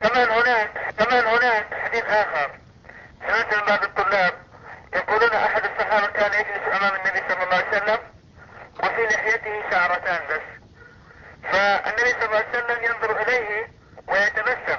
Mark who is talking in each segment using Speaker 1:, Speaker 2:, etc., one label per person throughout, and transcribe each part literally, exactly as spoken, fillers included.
Speaker 1: كمان هناك كمان هناك حديث آخر سمعت من بعض الطلاب يقولون أحد الصحابة كان يجلس أمام النبي صلى الله عليه وسلم وفي لحيته شعرتان بس، فالنبي صلى الله عليه وسلم ينظر إليه ويتبسم،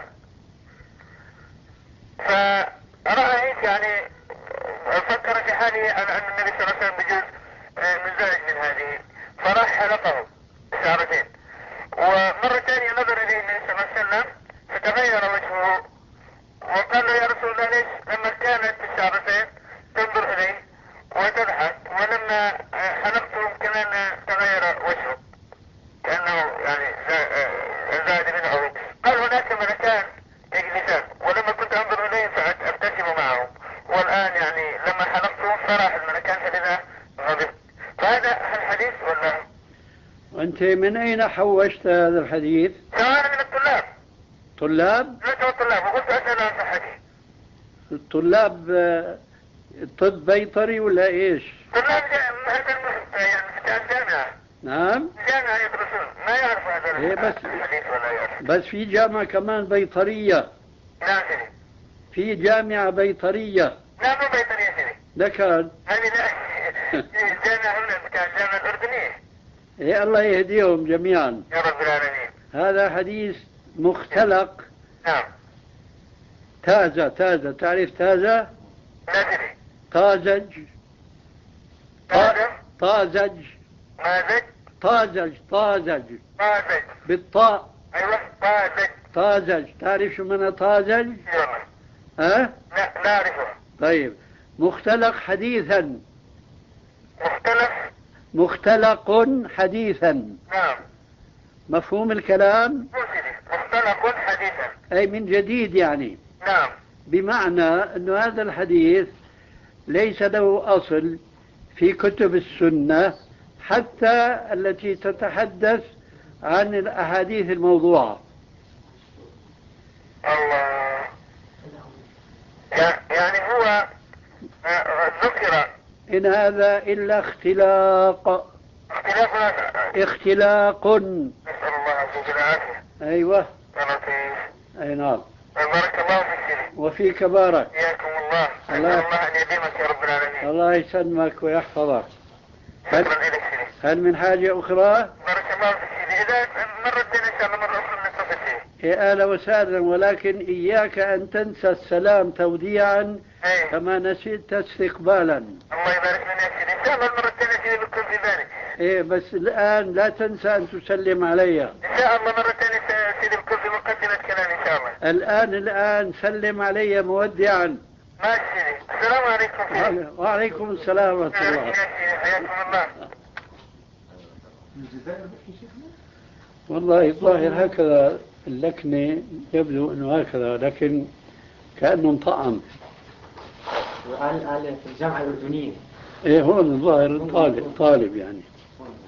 Speaker 1: فرأيت يعني فكر في حاله أن النبي صلى الله عليه وسلم بجوز منزعج من هذه، فراح حلقه شعرتين. ومرة ثانية نظر إليه النبي صلى الله عليه وسلم فتغير وجهه وقال له يا رسول الله ليش لما كانت الشعرتين تنظر إلي وتضحك ولما حلقتهم كمان تغير وجهه كأنه يعني زاد منه. قال هناك ملكان يجلسان ولما كنت أنظر إليهم فأبتسم معهم، والآن يعني لما حلقتهم فراح الملكان فلذا غضبت. فهذا الحديث ولا؟
Speaker 2: وأنت من أين حوشت هذا الحديث؟
Speaker 1: سواء من الطلاب.
Speaker 2: طلاب؟
Speaker 1: لا الطلاب، وقلت أسأل عن صحته.
Speaker 2: الطلاب طب بيطري ولا إيش؟
Speaker 1: طلاب هذا يعني في الجامعة.
Speaker 2: نعم؟
Speaker 1: جامعة يدرسون ما يعرفوا هذا
Speaker 2: إيه بس
Speaker 1: الحديث ولا يعرف.
Speaker 2: بس في جامعة كمان بيطرية.
Speaker 1: نعم سيدي.
Speaker 2: في جامعة بيطرية.
Speaker 1: لا مو بيطرية سيدي.
Speaker 2: ذكر.
Speaker 1: هذه لا الجامعة هنا بتاع الجامعة الأردنية.
Speaker 2: إيه الله يهديهم جميعا.
Speaker 1: يا رب العالمين.
Speaker 2: هذا حديث مختلق.
Speaker 1: نعم.
Speaker 2: تازة تازة تعرف تازة؟
Speaker 1: لا سيدي.
Speaker 2: طازج.
Speaker 1: طازج.
Speaker 2: طازج.
Speaker 1: مازج.
Speaker 2: طازج طازج.
Speaker 1: طازج.
Speaker 2: بالطاء.
Speaker 1: أيوة طازج.
Speaker 2: طازج، تعرف شو معنى طازج؟
Speaker 1: يلا.
Speaker 2: ها؟
Speaker 1: لا لا أعرفه.
Speaker 2: طيب، مختلق حديثا.
Speaker 1: مختلف.
Speaker 2: مختلق حديثا.
Speaker 1: نعم.
Speaker 2: مفهوم الكلام؟
Speaker 1: مو سيدي مختلق حديثا.
Speaker 2: أي من جديد يعني.
Speaker 1: نعم.
Speaker 2: بمعنى أن هذا الحديث ليس له أصل في كتب السنة حتى التي تتحدث عن الأحاديث الموضوعة.
Speaker 1: الله. يعني هو ذكر
Speaker 2: إن هذا إلا اختلاق.
Speaker 1: اختلاف
Speaker 2: اختلاق.
Speaker 1: نسأل الله عز وجل العافية.
Speaker 2: أيوة.
Speaker 1: لطيف.
Speaker 2: أي نعم.
Speaker 1: بارك الله فيك سيدي.
Speaker 2: وفيك بارك.
Speaker 1: حياكم الله.
Speaker 2: الله.
Speaker 1: الله أن يديمك يا رب العالمين.
Speaker 2: الله يسلمك ويحفظك.
Speaker 1: شكرا لك سيدي.
Speaker 2: هل من حاجة أخرى؟
Speaker 1: بارك الله فيك سيدي. إذا مرة ثانية إن شاء الله مرة أخرى نتصل فيه.
Speaker 2: يا أهلا وسهلا، ولكن إياك أن تنسى السلام توديعا
Speaker 1: أيه.
Speaker 2: كما نسيت استقبالا.
Speaker 1: الله يبارك لنا يا سيدي. إن شاء الله المرة الثانية سيدي بكون في بالك.
Speaker 2: إيه بس الآن لا تنسى أن تسلم علي.
Speaker 1: إن شاء الله مرة ثانية سيدي بكون في مقدمة كلام إن شاء الله.
Speaker 2: الآن الآن سلم علي مودعا.
Speaker 1: ماشي سيدي. السلام عليكم سيدي.
Speaker 2: وعليكم السلام ورحمة الله.
Speaker 1: حياكم الله.
Speaker 2: والله الظاهر هكذا اللكنة يبدو أنه هكذا، لكن كأنه انطعم.
Speaker 3: وقال قال في الجامعة الأردنية.
Speaker 2: إيه هون الظاهر طالب طالب يعني.